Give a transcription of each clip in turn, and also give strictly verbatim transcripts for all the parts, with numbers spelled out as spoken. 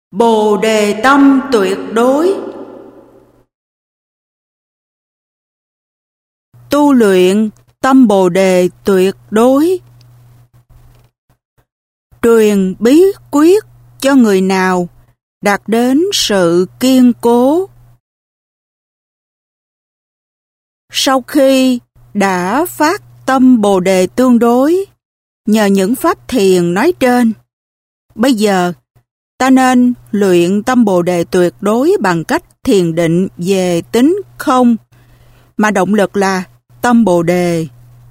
Bồ đề tâm tuyệt đối. Tu luyện tâm bồ đề tuyệt đối. Truyền bí quyết cho người nào đạt đến sự kiên cố. Sau khi đã phát tâm bồ đề tương đối nhờ những pháp thiền nói trên, bây giờ ta nên luyện tâm bồ đề tuyệt đối bằng cách thiền định về tính không, mà động lực là tâm bồ đề.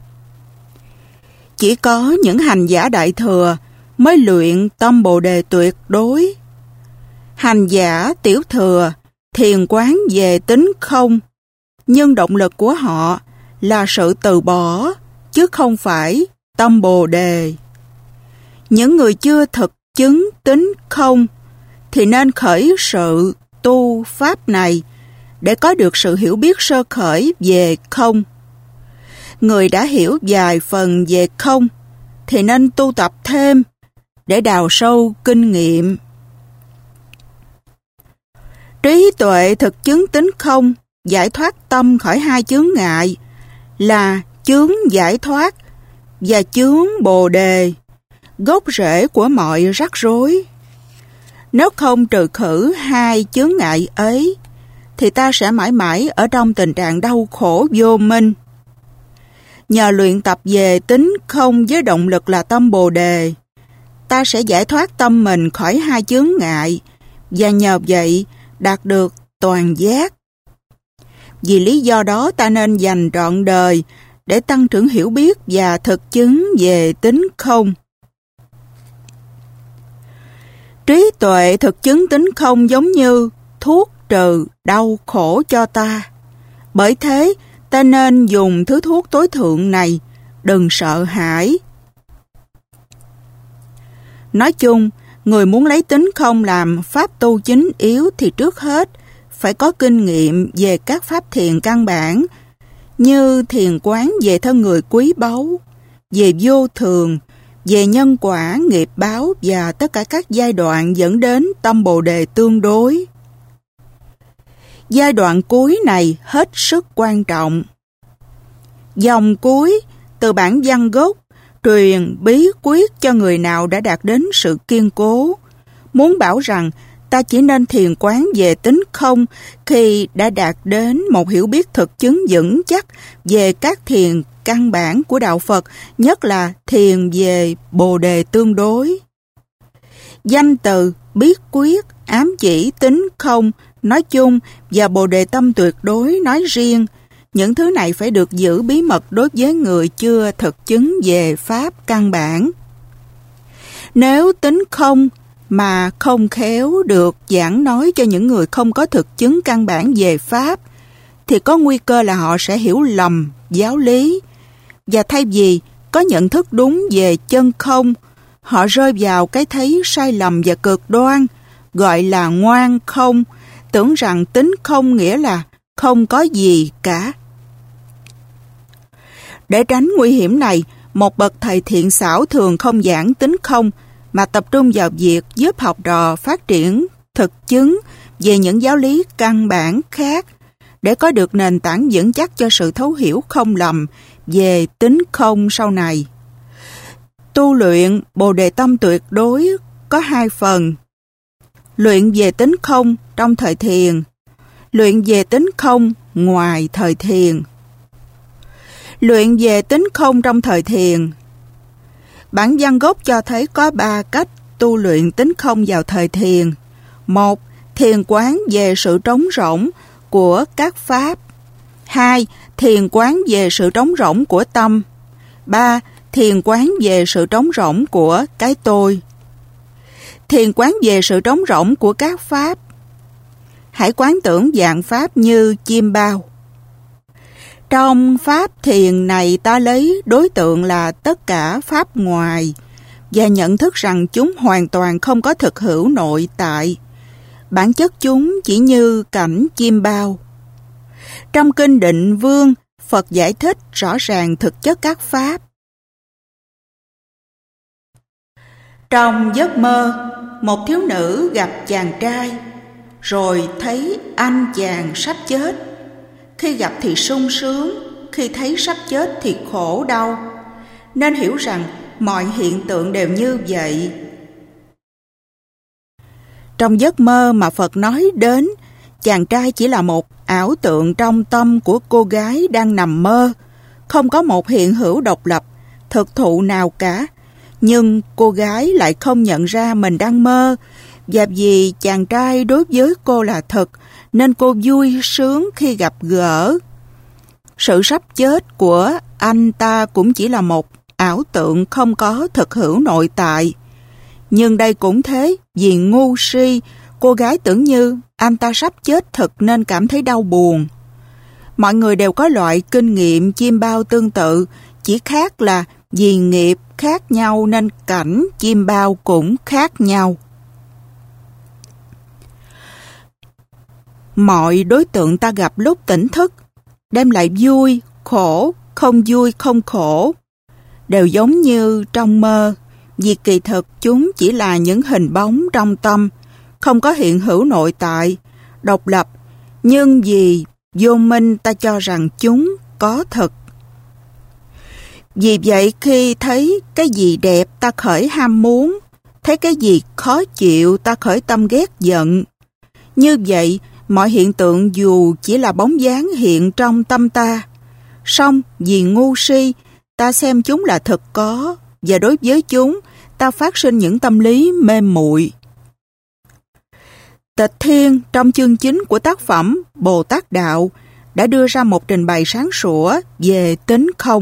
Chỉ có những hành giả đại thừa mới luyện tâm bồ đề tuyệt đối. Hành giả tiểu thừa thiền quán về tính không, nhưng động lực của họ là sự từ bỏ, chứ không phải tâm bồ đề. Những người chưa thực chứng tính không thì nên khởi sự tu pháp này để có được sự hiểu biết sơ khởi về không. Người đã hiểu vài phần về không thì nên tu tập thêm để đào sâu kinh nghiệm. Trí tuệ thực chứng tính không, giải thoát tâm khỏi hai chướng ngại là chướng giải thoát và chướng bồ đề, gốc rễ của mọi rắc rối. Nếu không trừ khử hai chướng ngại ấy, thì ta sẽ mãi mãi ở trong tình trạng đau khổ vô minh. Nhờ luyện tập về tính không với động lực là tâm bồ đề, ta sẽ giải thoát tâm mình khỏi hai chướng ngại và nhờ vậy đạt được toàn giác. Vì lý do đó ta nên dành trọn đời để tăng trưởng hiểu biết và thực chứng về tính không. Trí tuệ thực chứng tính không giống như thuốc trừ đau khổ cho ta. Bởi thế, ta nên dùng thứ thuốc tối thượng này, đừng sợ hãi. Nói chung, người muốn lấy tính không làm pháp tu chính yếu thì trước hết phải có kinh nghiệm về các pháp thiền căn bản, như thiền quán về thân người quý báu, về vô thường, về nhân quả, nghiệp báo và tất cả các giai đoạn dẫn đến tâm bồ đề tương đối. Giai đoạn cuối này hết sức quan trọng. Dòng cuối từ bản văn gốc truyền bí quyết cho người nào đã đạt đến sự kiên cố, muốn bảo rằng ta chỉ nên thiền quán về tính không khi đã đạt đến một hiểu biết thực chứng vững chắc về các thiền căn bản của Đạo Phật, nhất là thiền về bồ đề tương đối. Danh từ bí quyết ám chỉ tính không nói chung và bồ đề tâm tuyệt đối nói riêng. Những thứ này phải được giữ bí mật đối với người chưa thực chứng về pháp căn bản. Nếu tính không mà không khéo được giảng nói cho những người không có thực chứng căn bản về pháp, thì có nguy cơ là họ sẽ hiểu lầm giáo lý, và thay vì có nhận thức đúng về chân không, họ rơi vào cái thấy sai lầm và cực đoan, gọi là ngoan không, tưởng rằng tính không nghĩa là không có gì cả. Để tránh nguy hiểm này, một bậc thầy thiện xảo thường không giảng tính không, mà tập trung vào việc giúp học trò phát triển thực chứng về những giáo lý căn bản khác, để có được nền tảng vững chắc cho sự thấu hiểu không lầm về tính không sau này. Tu luyện bồ đề tâm tuyệt đối có hai phần: luyện về tính không trong thời thiền, luyện về tính không ngoài thời thiền. Luyện về tính không trong thời thiền. Bản văn gốc cho thấy có ba cách tu luyện tính không vào thời thiền. Một, thiền quán về sự trống rỗng của các pháp. Hai, thiền quán về sự trống rỗng của tâm. Ba, thiền quán về sự trống rỗng của cái tôi. Thiền quán về sự trống rỗng của các pháp. Hãy quán tưởng dạng pháp như chim bao. Trong pháp thiền này ta lấy đối tượng là tất cả pháp ngoài và nhận thức rằng chúng hoàn toàn không có thực hữu nội tại. Bản chất chúng chỉ như cảnh chim bao. Trong Kinh Định Vương, Phật giải thích rõ ràng thực chất các pháp. Trong giấc mơ, một thiếu nữ gặp chàng trai, rồi thấy anh chàng sắp chết. Khi gặp thì sung sướng, khi thấy sắp chết thì khổ đau. Nên hiểu rằng mọi hiện tượng đều như vậy. Trong giấc mơ mà Phật nói đến, chàng trai chỉ là một ảo tượng trong tâm của cô gái đang nằm mơ, không có một hiện hữu độc lập, thực thụ nào cả. Nhưng cô gái lại không nhận ra mình đang mơ, và vì chàng trai đối với cô là thật, nên cô vui sướng khi gặp gỡ. Sự sắp chết của anh ta cũng chỉ là một ảo tượng không có thực hữu nội tại. Nhưng đây cũng thế, vì ngu si, cô gái tưởng như anh ta sắp chết thật nên cảm thấy đau buồn. Mọi người đều có loại kinh nghiệm chiêm bao tương tự, chỉ khác là vì nghiệp khác nhau nên cảnh chiêm bao cũng khác nhau. Mọi đối tượng ta gặp lúc tỉnh thức đem lại vui, khổ, không vui, không khổ, đều giống như trong mơ, vì kỳ thực chúng chỉ là những hình bóng trong tâm, không có hiện hữu nội tại, độc lập, nhưng vì vô minh ta cho rằng chúng có thật. Vì vậy khi thấy cái gì đẹp ta khởi ham muốn, thấy cái gì khó chịu ta khởi tâm ghét giận. Như vậy, mọi hiện tượng dù chỉ là bóng dáng hiện trong tâm ta, song vì ngu si, ta xem chúng là thực có, và đối với chúng, ta phát sinh những tâm lý mê muội. Tịch Thiên trong chương chính của tác phẩm Bồ Tát Đạo đã đưa ra một trình bày sáng sủa về tính không.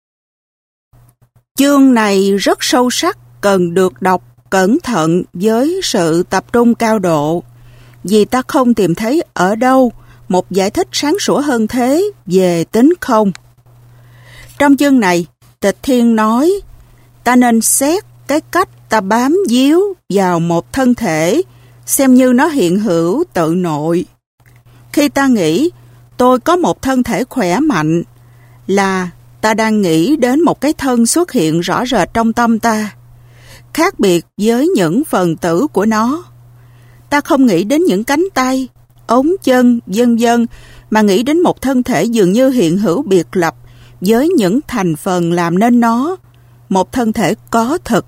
Chương này rất sâu sắc, cần được đọc cẩn thận với sự tập trung cao độ, vì ta không tìm thấy ở đâu một giải thích sáng sủa hơn thế về tính không. Trong chương này, Tịch Thiên nói, ta nên xét cái cách ta bám víu vào một thân thể, xem như nó hiện hữu tự nội. Khi ta nghĩ, tôi có một thân thể khỏe mạnh, là ta đang nghĩ đến một cái thân xuất hiện rõ rệt trong tâm ta, khác biệt với những phần tử của nó. Ta không nghĩ đến những cánh tay, ống chân, vân vân, mà nghĩ đến một thân thể dường như hiện hữu biệt lập với những thành phần làm nên nó, một thân thể có thực.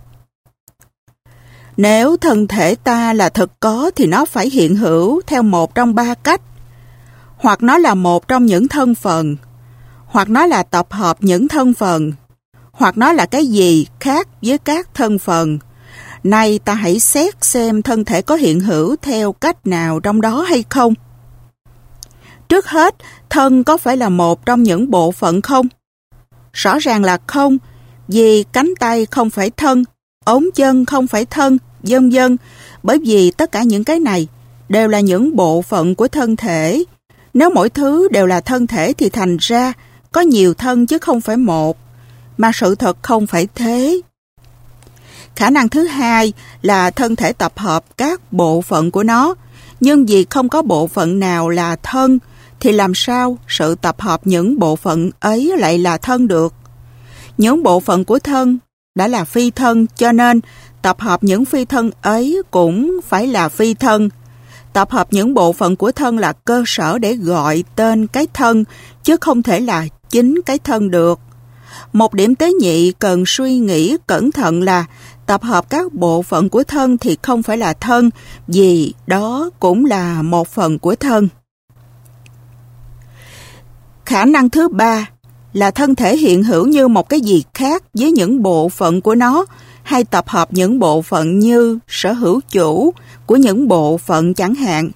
Nếu thân thể ta là thực có thì nó phải hiện hữu theo một trong ba cách. Hoặc nó là một trong những thân phần, hoặc nó là tập hợp những thân phần, hoặc nó là cái gì khác với các thân phần. Nay ta hãy xét xem thân thể có hiện hữu theo cách nào trong đó hay không. Trước hết, thân có phải là một trong những bộ phận không? Rõ ràng là không, vì cánh tay không phải thân, ống chân không phải thân, vân vân, bởi vì tất cả những cái này đều là những bộ phận của thân thể. Nếu mỗi thứ đều là thân thể thì thành ra có nhiều thân chứ không phải một, mà sự thật không phải thế. Khả năng thứ hai là thân thể tập hợp các bộ phận của nó, nhưng vì không có bộ phận nào là thân, thì làm sao sự tập hợp những bộ phận ấy lại là thân được? Những bộ phận của thân đã là phi thân, cho nên tập hợp những phi thân ấy cũng phải là phi thân. Tập hợp những bộ phận của thân là cơ sở để gọi tên cái thân, chứ không thể là chính cái thân được. Một điểm tế nhị cần suy nghĩ cẩn thận là tập hợp các bộ phận của thân thì không phải là thân, vì đó cũng là một phần của thân. Khả năng thứ ba là thân thể hiện hữu như một cái gì khác với những bộ phận của nó, hay tập hợp những bộ phận như sở hữu chủ của những bộ phận chẳng hạn.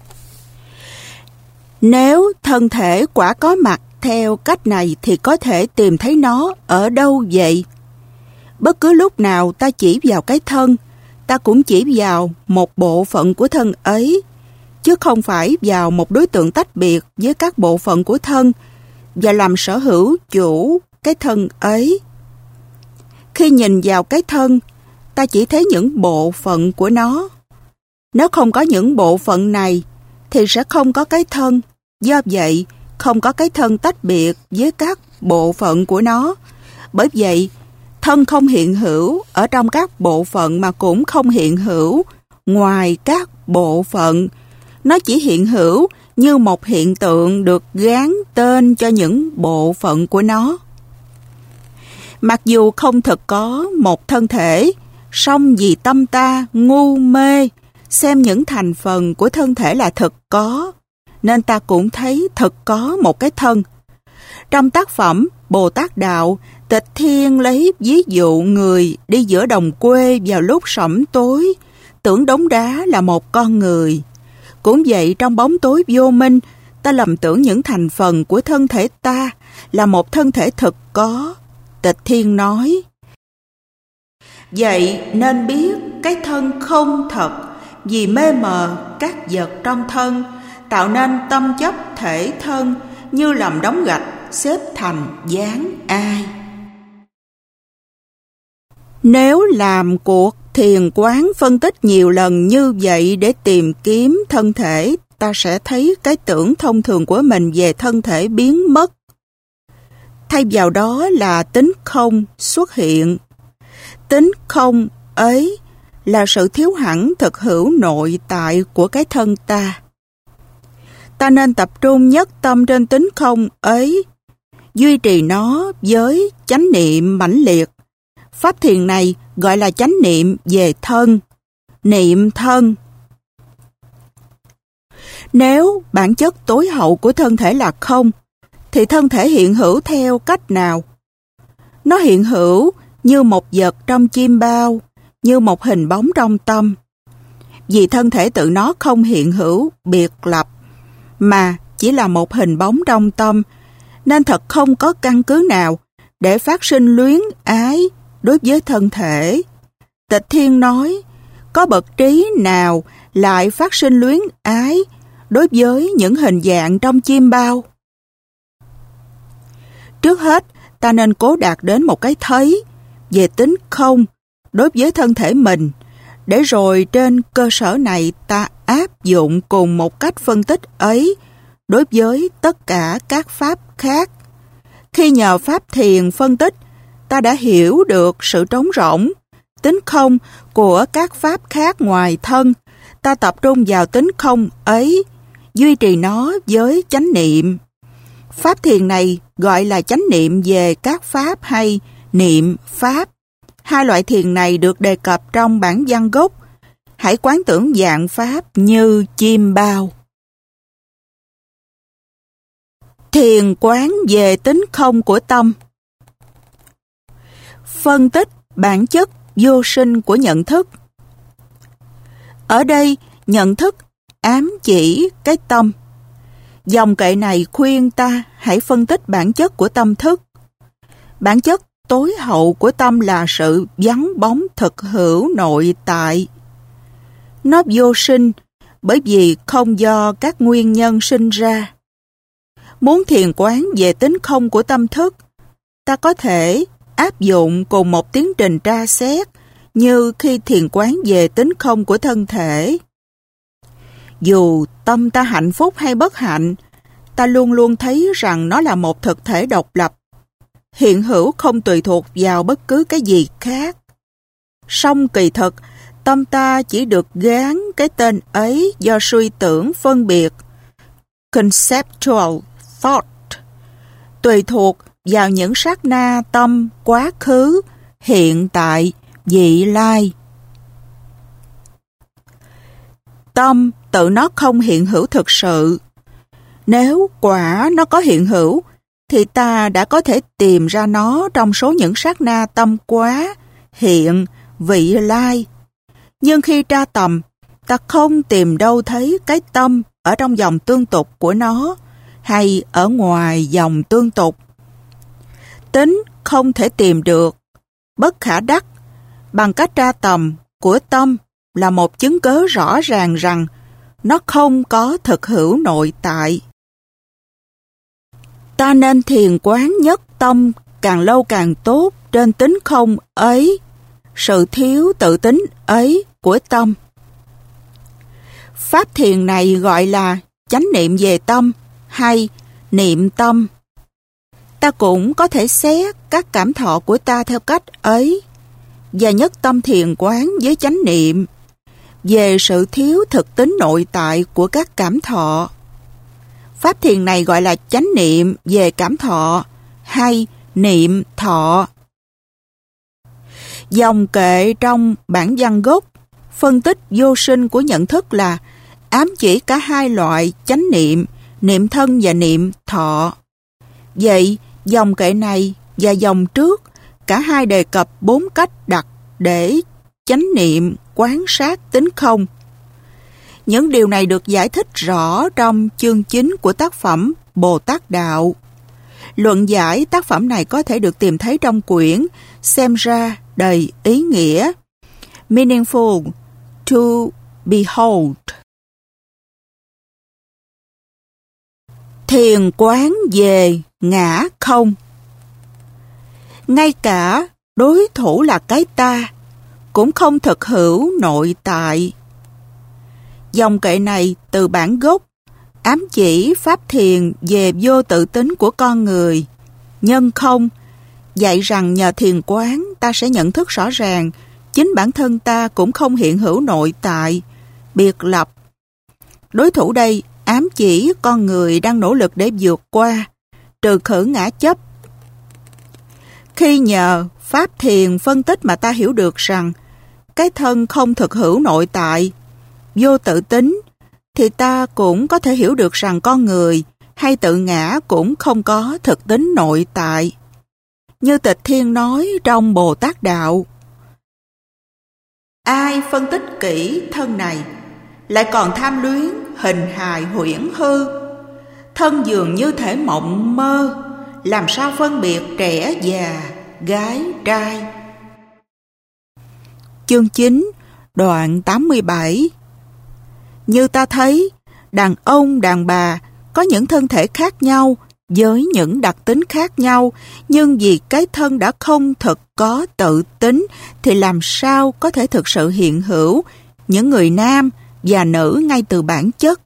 Nếu thân thể quả có mặt theo cách này thì có thể tìm thấy nó ở đâu vậy? Bất cứ lúc nào ta chỉ vào cái thân, ta cũng chỉ vào một bộ phận của thân ấy, chứ không phải vào một đối tượng tách biệt với các bộ phận của thân và làm sở hữu chủ cái thân ấy. Khi nhìn vào cái thân, ta chỉ thấy những bộ phận của nó. Nếu không có những bộ phận này, thì sẽ không có cái thân. Do vậy, không có cái thân tách biệt với các bộ phận của nó. Bởi vậy, thân thân không hiện hữu ở trong các bộ phận mà cũng không hiện hữu ngoài các bộ phận. Nó chỉ hiện hữu như một hiện tượng được gán tên cho những bộ phận của nó. Mặc dù không thực có một thân thể, song vì tâm ta ngu mê, xem những thành phần của thân thể là thực có, nên ta cũng thấy thực có một cái thân. Trong tác phẩm Bồ Tát Đạo, Tịch Thiên lấy ví dụ người đi giữa đồng quê vào lúc sẫm tối, tưởng đống đá là một con người. Cũng vậy, trong bóng tối vô minh, ta lầm tưởng những thành phần của thân thể ta là một thân thể thực có. Tịch Thiên nói, vậy nên biết cái thân không thật, vì mê mờ các vật trong thân, tạo nên tâm chấp thể thân, như làm đống gạch xếp thành dáng ai. Nếu làm cuộc thiền quán phân tích nhiều lần như vậy để tìm kiếm thân thể, ta sẽ thấy cái tưởng thông thường của mình về thân thể biến mất. Thay vào đó là tính không xuất hiện. Tính không ấy là sự thiếu hẳn thực hữu nội tại của cái thân ta. Ta nên tập trung nhất tâm trên tính không ấy, duy trì nó với chánh niệm mãnh liệt. Pháp thiền này gọi là chánh niệm về thân, niệm thân. Nếu bản chất tối hậu của thân thể là không, thì thân thể hiện hữu theo cách nào? Nó hiện hữu như một vật trong chim bao, như một hình bóng trong tâm. Vì thân thể tự nó không hiện hữu biệt lập, mà chỉ là một hình bóng trong tâm, nên thật không có căn cứ nào để phát sinh luyến ái đối với thân thể. Tịch Thiên nói, có bậc trí nào lại phát sinh luyến ái đối với những hình dạng trong chim bao? Trước hết, ta nên cố đạt đến một cái thấy về tính không đối với thân thể mình, để rồi trên cơ sở này ta áp dụng cùng một cách phân tích ấy đối với tất cả các pháp khác. Khi nhờ pháp thiền phân tích, ta đã hiểu được sự trống rỗng, tính không của các pháp khác ngoài thân. Ta tập trung vào tính không ấy, duy trì nó với chánh niệm. Pháp thiền này gọi là chánh niệm về các pháp hay niệm pháp. Hai loại thiền này được đề cập trong bản văn gốc. Hãy quán tưởng dạng pháp như chim bao. Thiền quán về tính không của tâm. Phân tích bản chất vô sinh của nhận thức. Ở đây, nhận thức ám chỉ cái tâm. Dòng kệ này khuyên ta hãy phân tích bản chất của tâm thức. Bản chất tối hậu của tâm là sự vắng bóng thực hữu nội tại. Nó vô sinh bởi vì không do các nguyên nhân sinh ra. Muốn thiền quán về tính không của tâm thức, ta có thể áp dụng cùng một tiến trình tra xét như khi thiền quán về tính không của thân thể. Dù tâm ta hạnh phúc hay bất hạnh, ta luôn luôn thấy rằng nó là một thực thể độc lập, hiện hữu không tùy thuộc vào bất cứ cái gì khác. Song kỳ thực, tâm ta chỉ được gán cái tên ấy do suy tưởng phân biệt, conceptual thought, tùy thuộc vào những sát na tâm quá khứ, hiện tại, vị lai. Tâm tự nó không hiện hữu thực sự. Nếu quả nó có hiện hữu, thì ta đã có thể tìm ra nó trong số những sát na tâm quá, hiện, vị lai. Nhưng khi tra tầm, ta không tìm đâu thấy cái tâm ở trong dòng tương tục của nó, hay ở ngoài dòng tương tục. Tính không thể tìm được, bất khả đắc, bằng cách tra tầm của tâm là một chứng cớ rõ ràng rằng nó không có thực hữu nội tại. Ta nên thiền quán nhất tâm càng lâu càng tốt trên tính không ấy, sự thiếu tự tính ấy của tâm. Pháp thiền này gọi là chánh niệm về tâm hay niệm tâm. Ta cũng có thể xét các cảm thọ của ta theo cách ấy, và nhất tâm thiền quán với chánh niệm về sự thiếu thực tính nội tại của các cảm thọ. Pháp thiền này gọi là chánh niệm về cảm thọ hay niệm thọ. Dòng kệ trong bản văn gốc phân tích vô sinh của nhận thức là ám chỉ cả hai loại chánh niệm, niệm thân và niệm thọ. Vậy, dòng kệ này và dòng trước, cả hai đề cập bốn cách đặt để chánh niệm quán sát tính không. Những điều này được giải thích rõ trong chương chính của tác phẩm Bồ Tát Đạo. Luận giải tác phẩm này có thể được tìm thấy trong quyển Xem ra đầy ý nghĩa, Meaningful to Behold. Thiền quán về ngã không. Ngay cả đối thủ là cái ta cũng không thực hữu nội tại. Dòng kệ này từ bản gốc ám chỉ pháp thiền về vô tự tính của con người, nhân không, dạy rằng nhờ thiền quán ta sẽ nhận thức rõ ràng chính bản thân ta cũng không hiện hữu nội tại, biệt lập. Đối thủ đây ám chỉ con người đang nỗ lực để vượt qua, trừ khử ngã chấp. Khi nhờ pháp thiền phân tích mà ta hiểu được rằng cái thân không thực hữu nội tại, vô tự tính, thì ta cũng có thể hiểu được rằng con người hay tự ngã cũng không có thực tính nội tại. Như Tịch Thiên nói trong Bồ Tát Đạo, ai phân tích kỹ thân này, lại còn tham luyến hình hài huyễn hư, thân dường như thể mộng mơ, làm sao phân biệt trẻ già, gái trai. Chương chín, đoạn tám mươi bảy. Như ta thấy, đàn ông, đàn bà có những thân thể khác nhau với những đặc tính khác nhau, nhưng vì cái thân đã không thực có tự tính thì làm sao có thể thực sự hiện hữu những người nam và nữ ngay từ bản chất.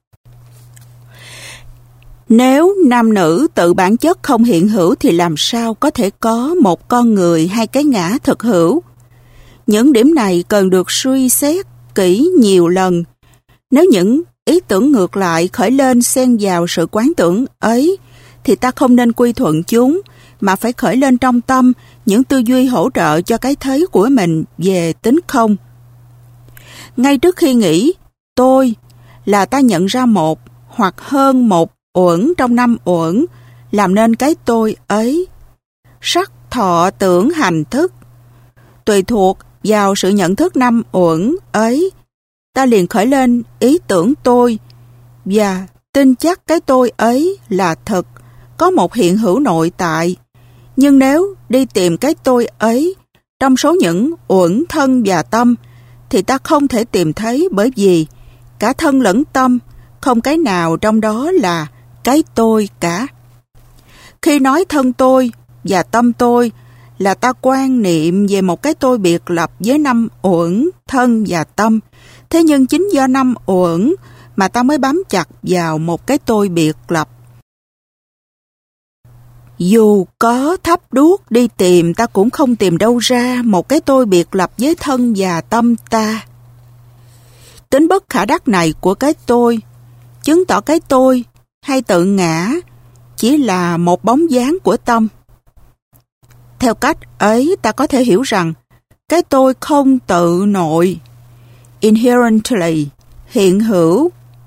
Nếu nam nữ tự bản chất không hiện hữu thì làm sao có thể có một con người hay cái ngã thực hữu. Những điểm này cần được suy xét kỹ nhiều lần. Nếu những ý tưởng ngược lại khởi lên xen vào sự quán tưởng ấy, thì ta không nên quy thuận chúng, mà phải khởi lên trong tâm những tư duy hỗ trợ cho cái thấy của mình về tính không. Ngay trước khi nghĩ tôi là ta nhận ra một hoặc hơn một uẩn trong năm uẩn, làm nên cái tôi ấy. Sắc, thọ, tưởng, hành, thức. Tùy thuộc vào sự nhận thức năm uẩn ấy, ta liền khởi lên ý tưởng tôi và tin chắc cái tôi ấy là thật, có một hiện hữu nội tại. Nhưng nếu đi tìm cái tôi ấy trong số những uẩn thân và tâm, thì ta không thể tìm thấy, bởi vì cả thân lẫn tâm, không cái nào trong đó là cái tôi cả. Khi nói thân tôi và tâm tôi là ta quan niệm về một cái tôi biệt lập với năm uẩn, thân và tâm. Thế nhưng chính do năm uẩn mà ta mới bám chặt vào một cái tôi biệt lập. Dù có thắp đuốc đi tìm, ta cũng không tìm đâu ra một cái tôi biệt lập với thân và tâm ta. Tính bất khả đắc này của cái tôi chứng tỏ cái tôi hay tự ngã chỉ là một bóng dáng của tâm. Theo cách ấy, ta có thể hiểu rằng cái tôi không tự nội, inherently, hiện hữu,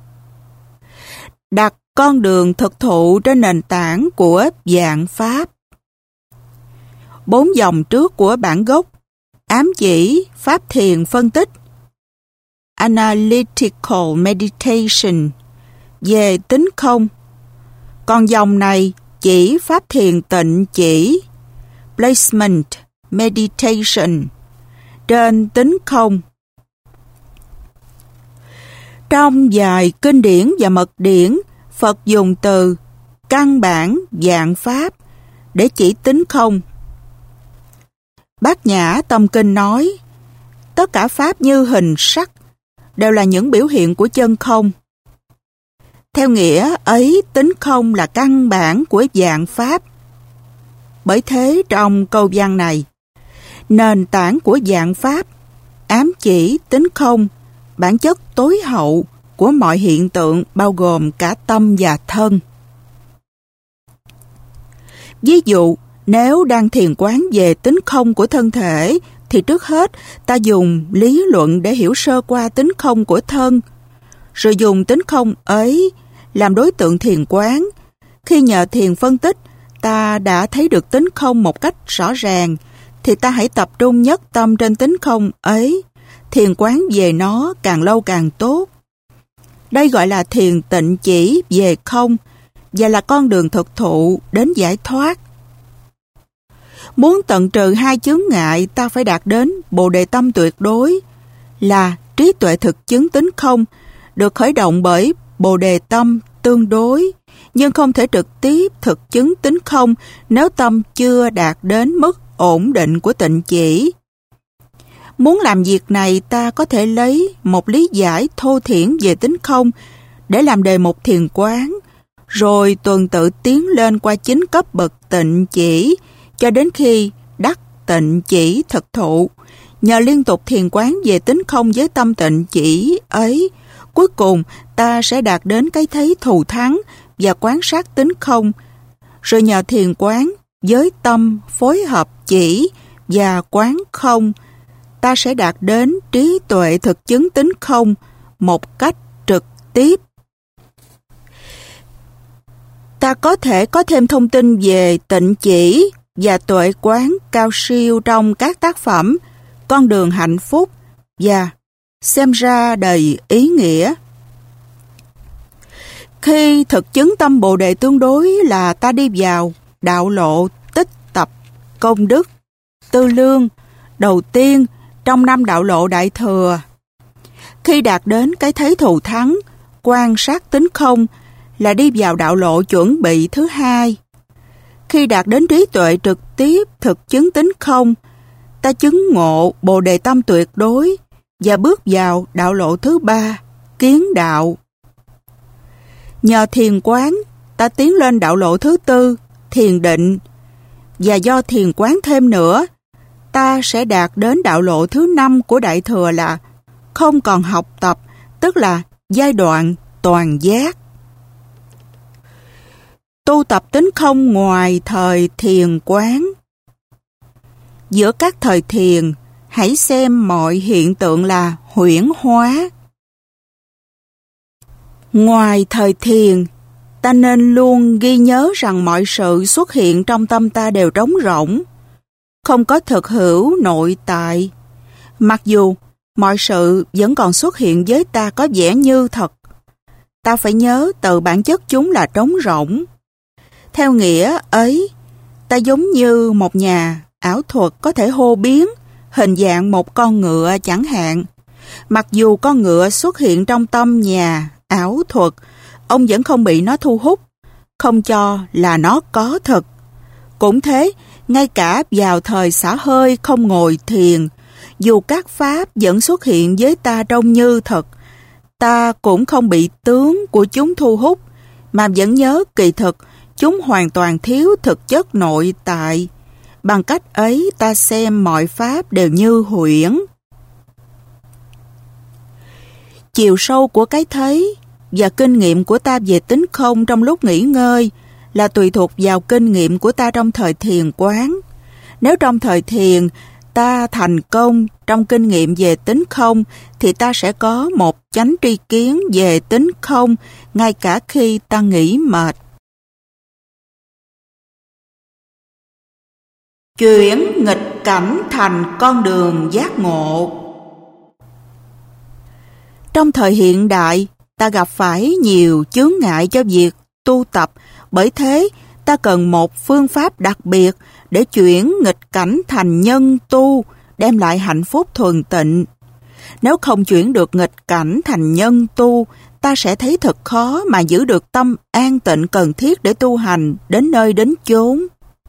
đặt con đường thực thụ trên nền tảng của vạn pháp. Bốn dòng trước của bản gốc ám chỉ pháp thiền phân tích, analytical meditation, về tính không. Còn dòng này chỉ pháp thiền tịnh chỉ, placement meditation, trên tính không. Trong vài kinh điển và mật điển, Phật dùng từ căn bản vạn pháp để chỉ tính không. Bát Nhã Tâm Kinh nói, tất cả pháp như hình sắc đều là những biểu hiện của chân không. Theo nghĩa ấy, tính không là căn bản của vạn pháp. Bởi thế trong câu văn này, nền tảng của dạng pháp ám chỉ tính không, bản chất tối hậu của mọi hiện tượng bao gồm cả tâm và thân. Ví dụ, nếu đang thiền quán về tính không của thân thể, thì trước hết ta dùng lý luận để hiểu sơ qua tính không của thân, rồi dùng tính không ấy làm đối tượng thiền quán. Khi nhờ thiền phân tích, ta đã thấy được tính không một cách rõ ràng, thì ta hãy tập trung nhất tâm trên tính không ấy. Thiền quán về nó càng lâu càng tốt. Đây gọi là thiền tịnh chỉ về không, và là con đường thực thụ đến giải thoát. Muốn tận trừ hai chướng ngại, ta phải đạt đến Bồ Đề tâm tuyệt đối, là trí tuệ thực chứng tính không, được khởi động bởi Bồ Đề tâm tương đối, nhưng không thể trực tiếp thực chứng tính không nếu tâm chưa đạt đến mức ổn định của tịnh chỉ. Muốn làm việc này, ta có thể lấy một lý giải thô thiển về tính không để làm đề mục thiền quán, rồi tuần tự tiến lên qua chính cấp bậc tịnh chỉ, cho đến khi đắc tịnh chỉ thực thụ. Nhờ liên tục thiền quán về tính không với tâm tịnh chỉ ấy, cuối cùng ta sẽ đạt đến cái thấy thù thắng và quán sát tính không. Rồi nhờ thiền quán với tâm phối hợp chỉ và quán không, ta sẽ đạt đến trí tuệ thực chứng tính không một cách trực tiếp. Ta có thể có thêm thông tin về tịnh chỉ và tuệ quán cao siêu trong các tác phẩm Con đường hạnh phúc và Xem ra đầy ý nghĩa. Khi thực chứng tâm Bồ Đề tương đối là ta đi vào đạo lộ tích tập công đức tư lương đầu tiên trong năm đạo lộ Đại Thừa. Khi đạt đến cái thấy thù thắng, quan sát tính không là đi vào đạo lộ chuẩn bị thứ hai. Khi đạt đến trí tuệ trực tiếp thực chứng tính không, ta chứng ngộ Bồ Đề tâm tuyệt đối và bước vào đạo lộ thứ ba, kiến đạo. Nhờ thiền quán, ta tiến lên đạo lộ thứ tư, thiền định, và do thiền quán thêm nữa, ta sẽ đạt đến đạo lộ thứ năm của Đại Thừa là không còn học tập, tức là giai đoạn toàn giác. Tu tập tính không ngoài thời thiền quán. Giữa các thời thiền, hãy xem mọi hiện tượng là huyễn hóa. Ngoài thời thiền, ta nên luôn ghi nhớ rằng mọi sự xuất hiện trong tâm ta đều trống rỗng, không có thực hữu nội tại. Mặc dù mọi sự vẫn còn xuất hiện với ta có vẻ như thật, ta phải nhớ từ bản chất chúng là trống rỗng. Theo nghĩa ấy, ta giống như một nhà ảo thuật có thể hô biến hình dạng một con ngựa chẳng hạn. Mặc dù con ngựa xuất hiện trong tâm nhà ảo thuật, ông vẫn không bị nó thu hút, không cho là nó có thật. Cũng thế, ngay cả vào thời xả hơi không ngồi thiền, dù các pháp vẫn xuất hiện với ta trông như thật, ta cũng không bị tướng của chúng thu hút, mà vẫn nhớ kỳ thực chúng hoàn toàn thiếu thực chất nội tại. Bằng cách ấy ta xem mọi pháp đều như huyễn. Chiều sâu của cái thấy và kinh nghiệm của ta về tính không trong lúc nghỉ ngơi là tùy thuộc vào kinh nghiệm của ta trong thời thiền quán. Nếu trong thời thiền ta thành công trong kinh nghiệm về tính không, thì ta sẽ có một chánh tri kiến về tính không ngay cả khi ta nghỉ mệt. Chuyển nghịch cảnh thành con đường giác ngộ. Trong thời hiện đại, ta gặp phải nhiều chướng ngại cho việc tu tập, bởi thế ta cần một phương pháp đặc biệt để chuyển nghịch cảnh thành nhân tu, đem lại hạnh phúc thuần tịnh. Nếu không chuyển được nghịch cảnh thành nhân tu, ta sẽ thấy thật khó mà giữ được tâm an tịnh cần thiết để tu hành đến nơi đến chốn.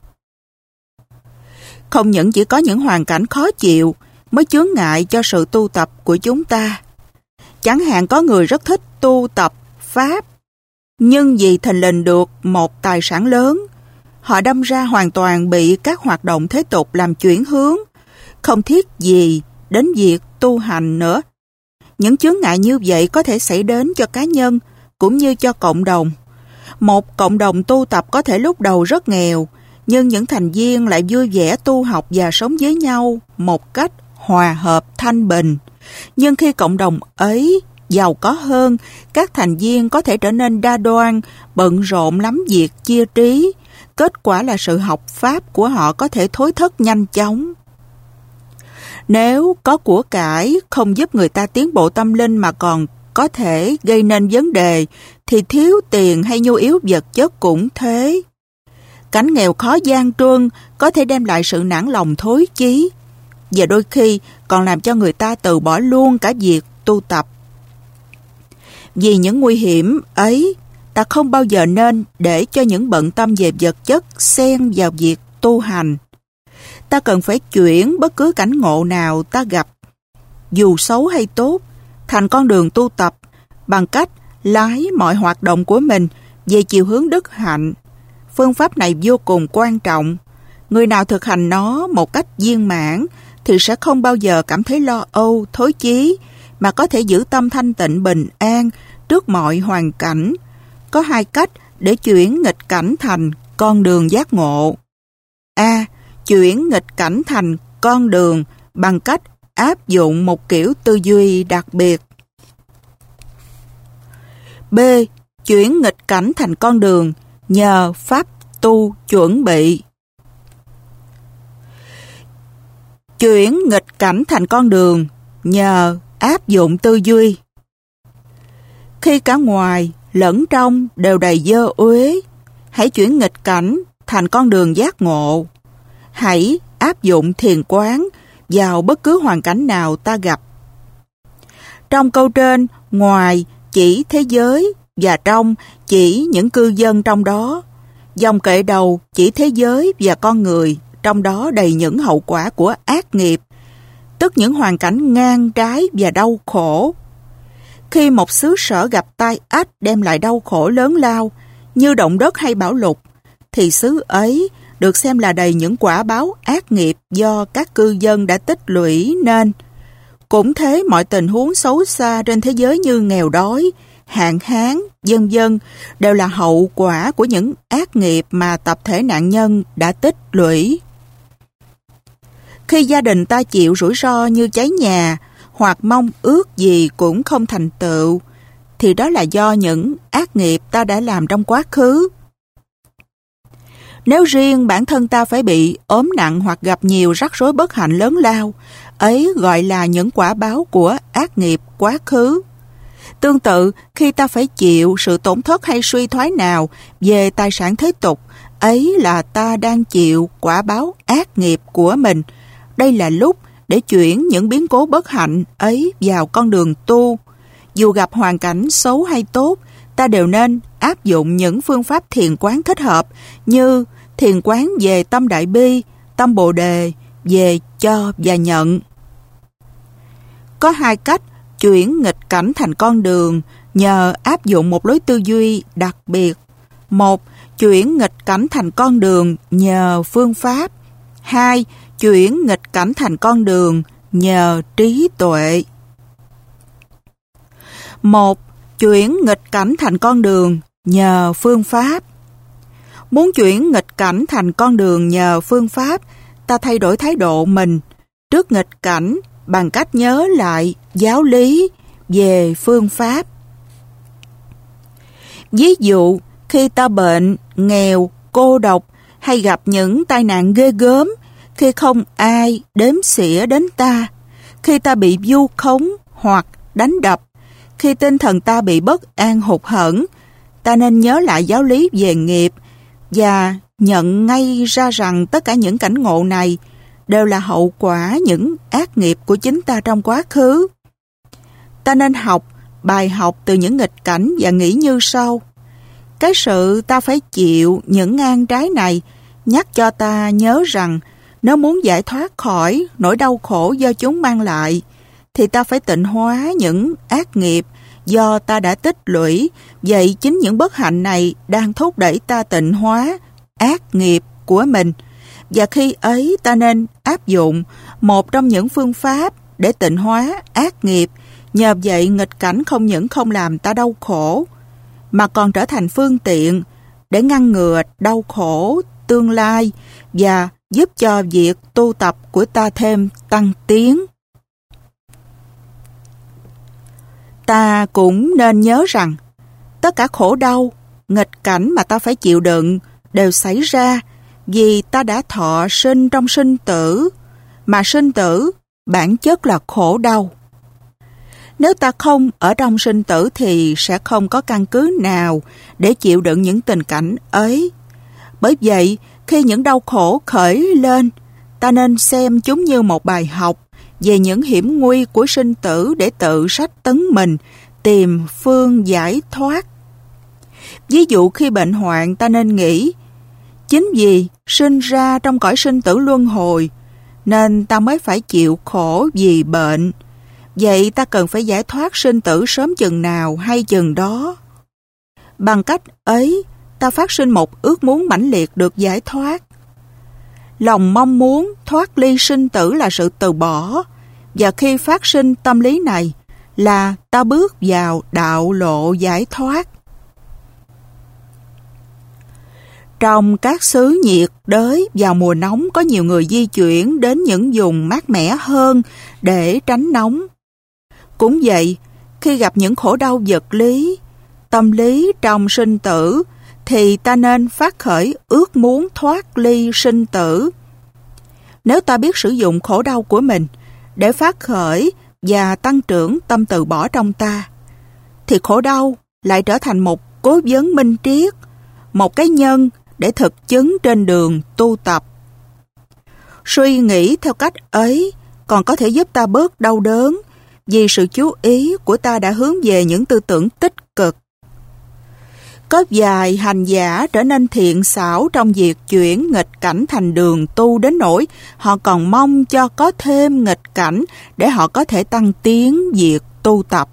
Không những chỉ có những hoàn cảnh khó chịu mới chướng ngại cho sự tu tập của chúng ta. Chẳng hạn có người rất thích tu tập Pháp, nhưng vì thình lình được một tài sản lớn, Họ đâm ra hoàn toàn bị các hoạt động thế tục làm chuyển hướng, không thiết gì đến việc tu hành nữa. Những chướng ngại như vậy có thể xảy đến cho cá nhân cũng như cho cộng đồng. Một cộng đồng tu tập có thể lúc đầu rất nghèo, nhưng những thành viên lại vui vẻ tu học và sống với nhau một cách hòa hợp thanh bình. Nhưng khi cộng đồng ấy giàu có hơn, các thành viên có thể trở nên đa đoan, bận rộn lắm việc chia trí. Kết quả là sự học pháp của họ có thể thối thất nhanh chóng. Nếu có của cải không giúp người ta tiến bộ tâm linh mà còn có thể gây nên vấn đề, thì thiếu tiền hay nhu yếu vật chất cũng thế. Cảnh nghèo khó gian truân có thể đem lại sự nản lòng thối chí, và đôi khi còn làm cho người ta từ bỏ luôn cả việc tu tập. Vì những nguy hiểm ấy, ta không bao giờ nên để cho những bận tâm về vật chất xen vào việc tu hành. Ta cần phải chuyển bất cứ cảnh ngộ nào ta gặp, dù xấu hay tốt, thành con đường tu tập bằng cách lái mọi hoạt động của mình về chiều hướng đức hạnh. Phương pháp này vô cùng quan trọng. Người nào thực hành nó một cách viên mãn thì sẽ không bao giờ cảm thấy lo âu, thối chí, mà có thể giữ tâm thanh tịnh bình an trước mọi hoàn cảnh. Có hai cách để chuyển nghịch cảnh thành con đường giác ngộ. A. Chuyển nghịch cảnh thành con đường bằng cách áp dụng một kiểu tư duy đặc biệt. B. Chuyển nghịch cảnh thành con đường nhờ pháp tu chuẩn bị. Chuyển nghịch cảnh thành con đường nhờ áp dụng tư duy. Khi cả ngoài lẫn trong đều đầy dơ uế, hãy chuyển nghịch cảnh thành con đường giác ngộ. Hãy áp dụng thiền quán vào bất cứ hoàn cảnh nào ta gặp. Trong câu trên, ngoài chỉ thế giới và trong chỉ những cư dân trong đó. Dòng kệ đầu chỉ thế giới và con người, trong đó đầy những hậu quả của ác nghiệp, tức những hoàn cảnh ngang trái và đau khổ. Khi một xứ sở gặp tai ách đem lại đau khổ lớn lao, như động đất hay bão lụt, thì xứ ấy được xem là đầy những quả báo ác nghiệp do các cư dân đã tích lũy nên. Cũng thế, mọi tình huống xấu xa trên thế giới như nghèo đói, hạn hán, vân vân đều là hậu quả của những ác nghiệp mà tập thể nạn nhân đã tích lũy. Khi gia đình ta chịu rủi ro như cháy nhà hoặc mong ước gì cũng không thành tựu, thì đó là do những ác nghiệp ta đã làm trong quá khứ. Nếu riêng bản thân ta phải bị ốm nặng hoặc gặp nhiều rắc rối bất hạnh lớn lao, ấy gọi là những quả báo của ác nghiệp quá khứ. Tương tự, khi ta phải chịu sự tổn thất hay suy thoái nào về tài sản thế tục, ấy là ta đang chịu quả báo ác nghiệp của mình. Đây là lúc để chuyển những biến cố bất hạnh ấy vào con đường tu. Dù gặp hoàn cảnh xấu hay tốt, ta đều nên áp dụng những phương pháp thiền quán thích hợp như thiền quán về tâm đại bi, tâm bồ đề, về cho và nhận. Có hai cách chuyển nghịch cảnh thành con đường nhờ áp dụng một lối tư duy đặc biệt. Một, chuyển nghịch cảnh thành con đường nhờ phương pháp. Hai, chuyển nghịch cảnh thành con đường nhờ trí tuệ. Một, chuyển nghịch cảnh thành con đường nhờ phương pháp. Muốn chuyển nghịch cảnh thành con đường nhờ phương pháp, ta thay đổi thái độ mình trước nghịch cảnh bằng cách nhớ lại giáo lý về phương pháp. Ví dụ, khi ta bệnh, nghèo, cô độc hay gặp những tai nạn ghê gớm, khi không ai đếm xỉa đến ta, khi ta bị vu khống hoặc đánh đập, khi tinh thần ta bị bất an hụt hẫng, ta nên nhớ lại giáo lý về nghiệp và nhận ngay ra rằng tất cả những cảnh ngộ này đều là hậu quả những ác nghiệp của chính ta trong quá khứ. Ta nên học bài học từ những nghịch cảnh và nghĩ như sau. Cái sự ta phải chịu những ngang trái này nhắc cho ta nhớ rằng nếu muốn giải thoát khỏi nỗi đau khổ do chúng mang lại, thì ta phải tịnh hóa những ác nghiệp do ta đã tích lũy. Vậy chính những bất hạnh này đang thúc đẩy ta tịnh hóa ác nghiệp của mình, và khi ấy ta nên áp dụng một trong những phương pháp để tịnh hóa ác nghiệp. Nhờ vậy nghịch cảnh không những không làm ta đau khổ, mà còn trở thành phương tiện để ngăn ngừa đau khổ tương lai và giúp cho việc tu tập của ta thêm tăng tiến. Ta cũng nên nhớ rằng tất cả khổ đau, nghịch cảnh mà ta phải chịu đựng đều xảy ra vì ta đã thọ sinh trong sinh tử, mà sinh tử bản chất là khổ đau. Nếu ta không ở trong sinh tử thì sẽ không có căn cứ nào để chịu đựng những tình cảnh ấy. Bởi vậy, khi những đau khổ khởi lên, ta nên xem chúng như một bài học về những hiểm nguy của sinh tử để tự sách tấn mình, tìm phương giải thoát. Ví dụ khi bệnh hoạn, ta nên nghĩ, chính vì sinh ra trong cõi sinh tử luân hồi, nên ta mới phải chịu khổ vì bệnh. Vậy ta cần phải giải thoát sinh tử sớm chừng nào hay chừng đó. Bằng cách ấy, ta phát sinh một ước muốn mãnh liệt được giải thoát. Lòng mong muốn thoát ly sinh tử là sự từ bỏ, và khi phát sinh tâm lý này là ta bước vào đạo lộ giải thoát. Trong các xứ nhiệt đới vào mùa nóng có nhiều người di chuyển đến những vùng mát mẻ hơn để tránh nóng. Cũng vậy, khi gặp những khổ đau vật lý, tâm lý trong sinh tử, thì ta nên phát khởi ước muốn thoát ly sinh tử. Nếu ta biết sử dụng khổ đau của mình để phát khởi và tăng trưởng tâm từ bỏ trong ta, thì khổ đau lại trở thành một cố vấn minh triết, một cái nhân để thực chứng trên đường tu tập. Suy nghĩ theo cách ấy còn có thể giúp ta bớt đau đớn, vì sự chú ý của ta đã hướng về những tư tưởng tích cực. Có vài hành giả trở nên thiện xảo trong việc chuyển nghịch cảnh thành đường tu đến nỗi họ còn mong cho có thêm nghịch cảnh để họ có thể tăng tiến việc tu tập.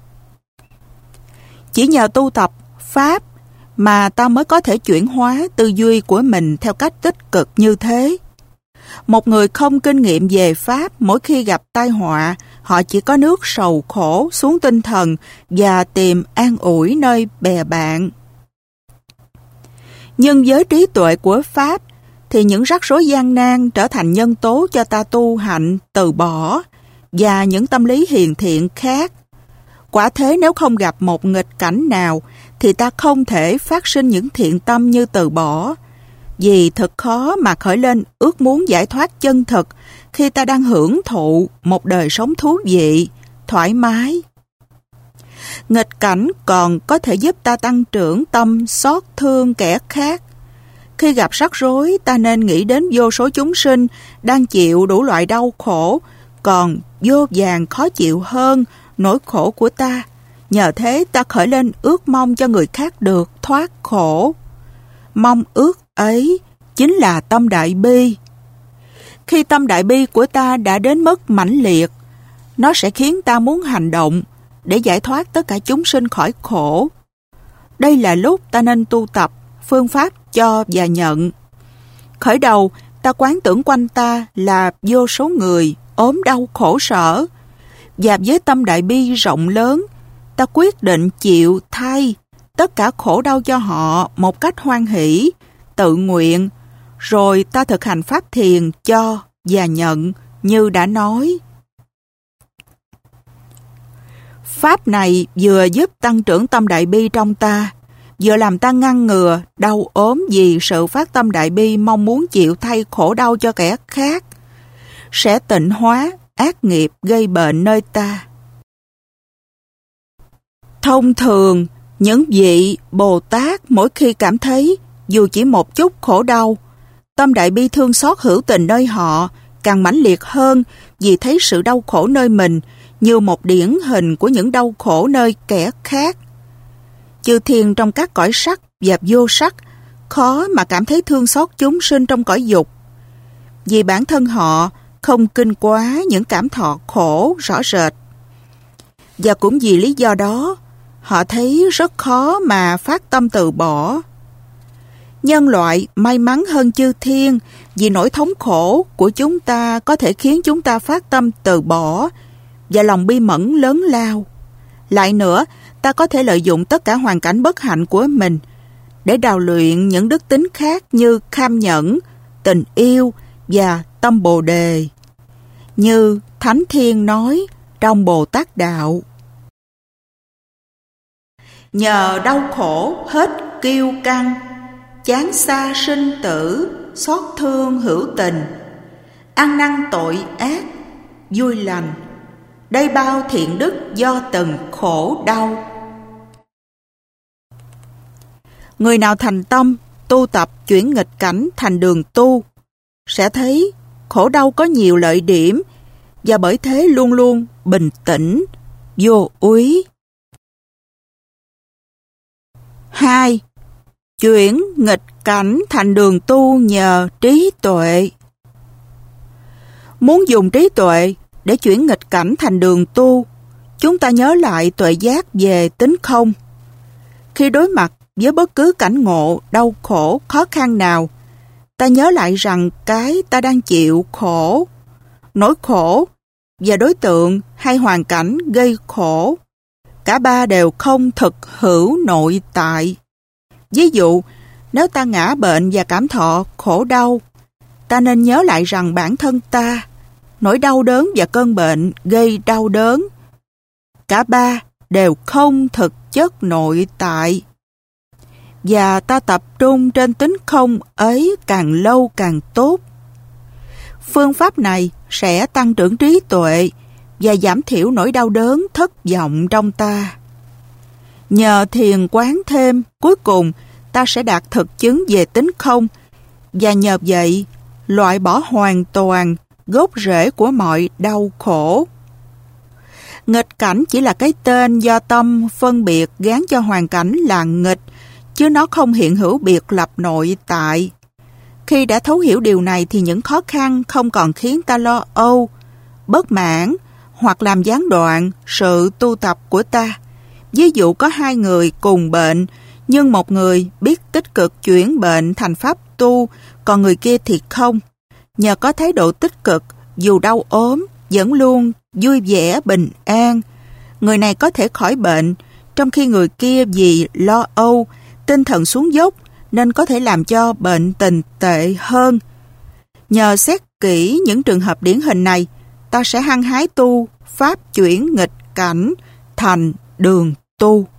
Chỉ nhờ tu tập Pháp mà ta mới có thể chuyển hóa tư duy của mình theo cách tích cực như thế. Một người không kinh nghiệm về Pháp, mỗi khi gặp tai họa, họ chỉ có nước sầu khổ xuống tinh thần và tìm an ủi nơi bè bạn. Nhưng với trí tuệ của Pháp, thì những rắc rối gian nan trở thành nhân tố cho ta tu hạnh, từ bỏ và những tâm lý hiền thiện khác. Quả thế nếu không gặp một nghịch cảnh nào, thì ta không thể phát sinh những thiện tâm như từ bỏ, vì thật khó mà khởi lên ước muốn giải thoát chân thực khi ta đang hưởng thụ một đời sống thú vị, thoải mái. Nghịch cảnh còn có thể giúp ta tăng trưởng tâm xót thương kẻ khác. Khi gặp rắc rối, ta nên nghĩ đến vô số chúng sinh đang chịu đủ loại đau khổ, còn vô vàn khó chịu hơn nỗi khổ của ta. Nhờ thế ta khởi lên ước mong cho người khác được thoát khổ. Mong ước ấy chính là tâm đại bi. Khi tâm đại bi của ta đã đến mức mãnh liệt, nó sẽ khiến ta muốn hành động để giải thoát tất cả chúng sinh khỏi khổ. Đây là lúc ta nên tu tập phương pháp cho và nhận. Khởi đầu, ta quán tưởng quanh ta là vô số người ốm đau khổ sở, và với tâm đại bi rộng lớn, ta quyết định chịu thay tất cả khổ đau cho họ một cách hoan hỷ, tự nguyện, rồi ta thực hành pháp thiền cho và nhận như đã nói. Pháp này vừa giúp tăng trưởng tâm đại bi trong ta, vừa làm ta ngăn ngừa đau ốm vì sự phát tâm đại bi mong muốn chịu thay khổ đau cho kẻ khác, sẽ tịnh hóa ác nghiệp gây bệnh nơi ta. Thông thường, những vị Bồ Tát mỗi khi cảm thấy dù chỉ một chút khổ đau, tâm đại bi thương xót hữu tình nơi họ càng mãnh liệt hơn, vì thấy sự đau khổ nơi mình như một điển hình của những đau khổ nơi kẻ khác. Chư thiên trong các cõi sắc và vô sắc khó mà cảm thấy thương xót chúng sinh trong cõi dục, vì bản thân họ không kinh quá những cảm thọ khổ rõ rệt. Và cũng vì lý do đó, họ thấy rất khó mà phát tâm từ bỏ. Nhân loại may mắn hơn chư thiên vì nỗi thống khổ của chúng ta có thể khiến chúng ta phát tâm từ bỏ và lòng bi mẫn lớn lao. Lại nữa, ta có thể lợi dụng tất cả hoàn cảnh bất hạnh của mình để đào luyện những đức tính khác như kham nhẫn, tình yêu và tâm Bồ Đề. Như Thánh Thiên nói trong Bồ Tát Đạo: nhờ đau khổ hết kiêu căng, chán xa sinh tử, xót thương hữu tình, ăn năn tội ác, vui lành, đây bao thiện đức do từng khổ đau. Người nào thành tâm tu tập chuyển nghịch cảnh thành đường tu sẽ thấy khổ đau có nhiều lợi điểm và bởi thế luôn luôn bình tĩnh, vô úy. Hai. Chuyển nghịch cảnh thành đường tu nhờ trí tuệ. Muốn dùng trí tuệ để chuyển nghịch cảnh thành đường tu, chúng ta nhớ lại tuệ giác về tính không. Khi đối mặt với bất cứ cảnh ngộ, đau khổ, khó khăn nào, ta nhớ lại rằng cái ta đang chịu khổ, nỗi khổ và đối tượng hay hoàn cảnh gây khổ, cả ba đều không thực hữu nội tại. Ví dụ, nếu ta ngã bệnh và cảm thọ khổ đau, ta nên nhớ lại rằng bản thân ta, nỗi đau đớn và cơn bệnh gây đau đớn, cả ba đều không thực chất nội tại. Và ta tập trung trên tính không ấy càng lâu càng tốt. Phương pháp này sẽ tăng trưởng trí tuệ và giảm thiểu nỗi đau đớn thất vọng trong ta. Nhờ thiền quán thêm, cuối cùng ta sẽ đạt thực chứng về tính không và nhờ vậy loại bỏ hoàn toàn gốc rễ của mọi đau khổ. Nghịch cảnh chỉ là cái tên do tâm phân biệt gán cho hoàn cảnh là nghịch, chứ nó không hiện hữu biệt lập nội tại. Khi đã thấu hiểu điều này thì những khó khăn không còn khiến ta lo âu, bất mãn hoặc làm gián đoạn sự tu tập của ta. Ví dụ có hai người cùng bệnh, nhưng một người biết tích cực chuyển bệnh thành pháp tu, còn người kia thì không. Nhờ có thái độ tích cực, dù đau ốm, vẫn luôn vui vẻ bình an, người này có thể khỏi bệnh, trong khi người kia vì lo âu, tinh thần xuống dốc nên có thể làm cho bệnh tình tệ hơn. Nhờ xét kỹ những trường hợp điển hình này, ta sẽ hăng hái tu pháp chuyển nghịch cảnh thành đường tu.